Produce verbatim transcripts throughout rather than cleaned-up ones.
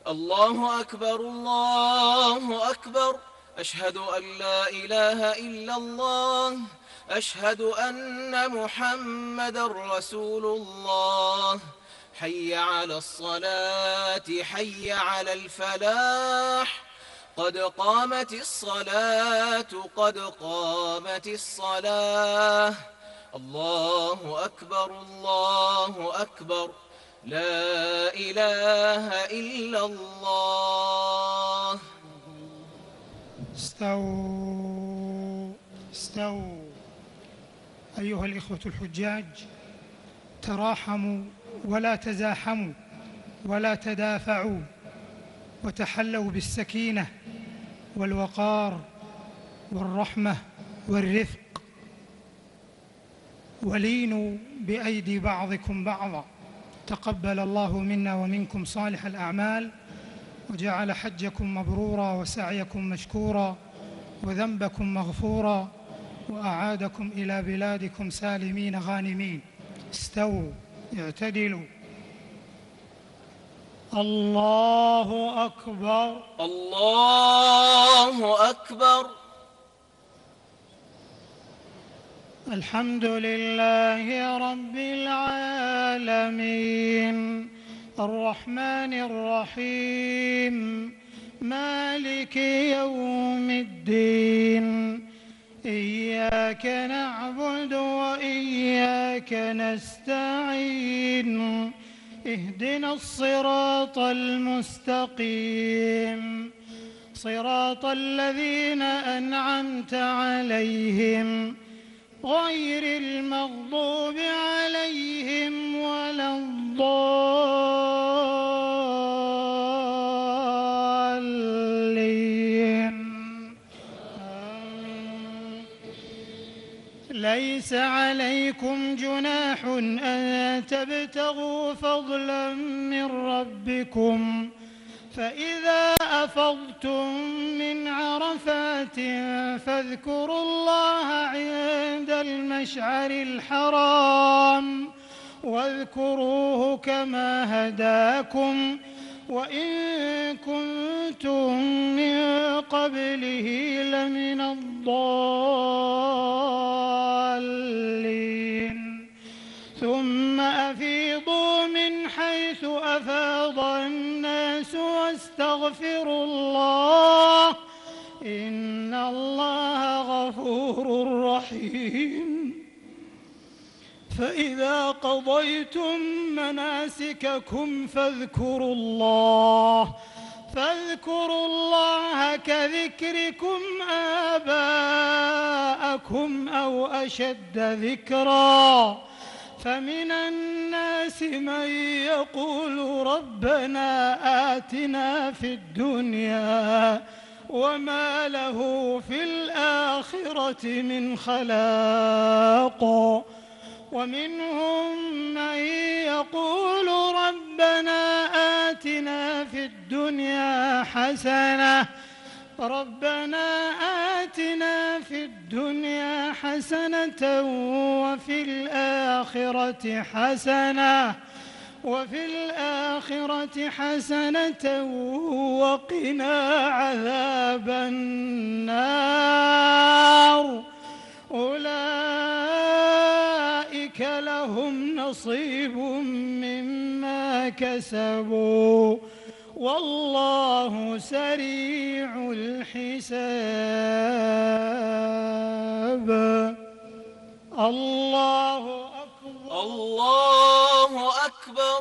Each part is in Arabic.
الله أكبر الله أكبر. أشهد أن لا إله إلا الله. أشهد أن محمدًا رسول الله. حي على الصلاة حي على الفلاح. قد قامت الصلاة قد قامت الصلاة. الله أكبر الله أكبر. لا إله إلا الله. استووا استووا. أيها الإخوة الحجاج، تراحموا ولا تزاحموا ولا تدافعوا، وتحلوا بالسكينة والوقار والرحمة والرفق، ولينوا بأيدي بعضكم بعضا. تقبل الله منا ومنكم صالح الأعمال، وجعل حجكم مبرورا وسعيكم مشكورا وذنبكم مغفورا، وأعادكم إلى بلادكم سالمين غانمين. استووا اعتدلوا. الله أكبر الله أكبر. الحمد لله رب العالمين، الرحمن الرحيم، مالك يوم الدين. إياك نعبد وإياك نستعين. اهدنا الصراط المستقيم، صراط الذين أنعمت عليهم غير المغضوب عليهم ولا الضالين. ليس عليكم جناح أن تبتغوا فضلا من ربكم، فإذا أفضتم من عرفات فاذكروا الله عند المشعر الحرام، واذكروه كما هداكم وإن كنتم من قبله لمن الضالين. ثم أفيضوا من حيث أفاض الناس واستغفروا الله، إن الله غفور رحيم. فإذا قضيتم مناسككم فاذكروا الله فاذكروا الله كذكركم آباءكم أو أشد ذكرا. فمن الناس من يقول ربنا آتنا في الدنيا وما له في الآخرة من خلاق، ومنهم من يقول ربنا آتنا في الدنيا حسنة ربنا آتنا في الدنيا حسنة وفي الآخرة حسنة وفي الآخرة حسنة وقنا عذاب النار. أولئك لهم نصيب مما كسبوا والله سريع الحساب. الله أكبر الله أكبر.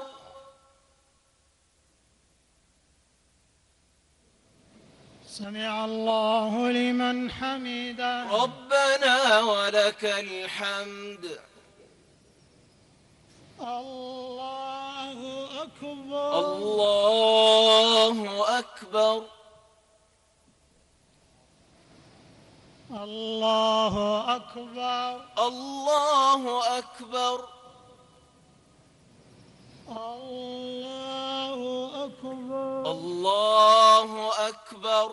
سمع الله لمن حمده. ربنا ولك الحمد. الله أكبر الله أكبر. الله أكبر الله أكبر. الله أكبر الله أكبر.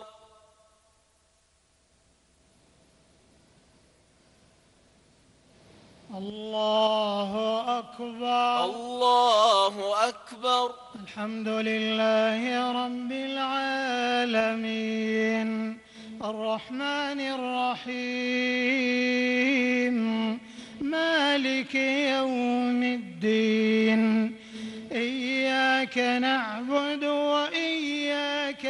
الله أكبر الله أكبر. الحمد لله رب العالمين الرحمن الرحيم مالك يوم الدين إياك نعبد وإياك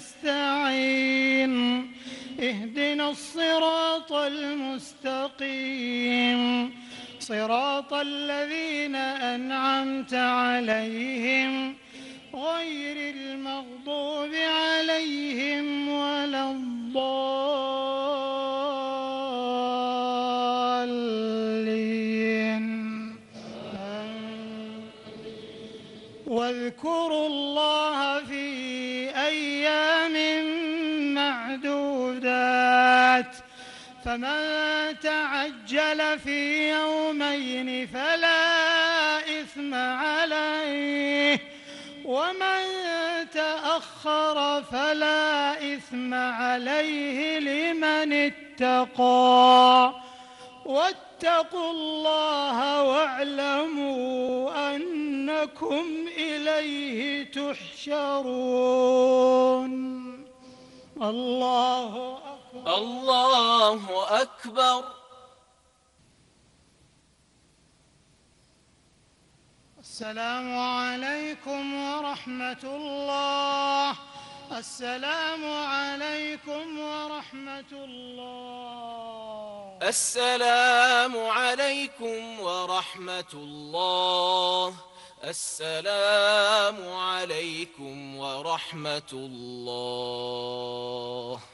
نستعين اهدنا الصراط المستقيم صراط الذين أنعمت عليهم غير المغضوب عليهم ولا الضالين واذكروا الله في أيام معدودات فمن تعجل في يومين فلا إثم عليه ومن تأخر فلا إثم عليه لمن اتقى واتقوا الله واعلموا أنكم إليه تحشرون الله أكبر الله أكبر. السلام عليكم ورحمة الله. السلام عليكم ورحمة الله. السلام عليكم ورحمة الله. السلام عليكم ورحمة الله.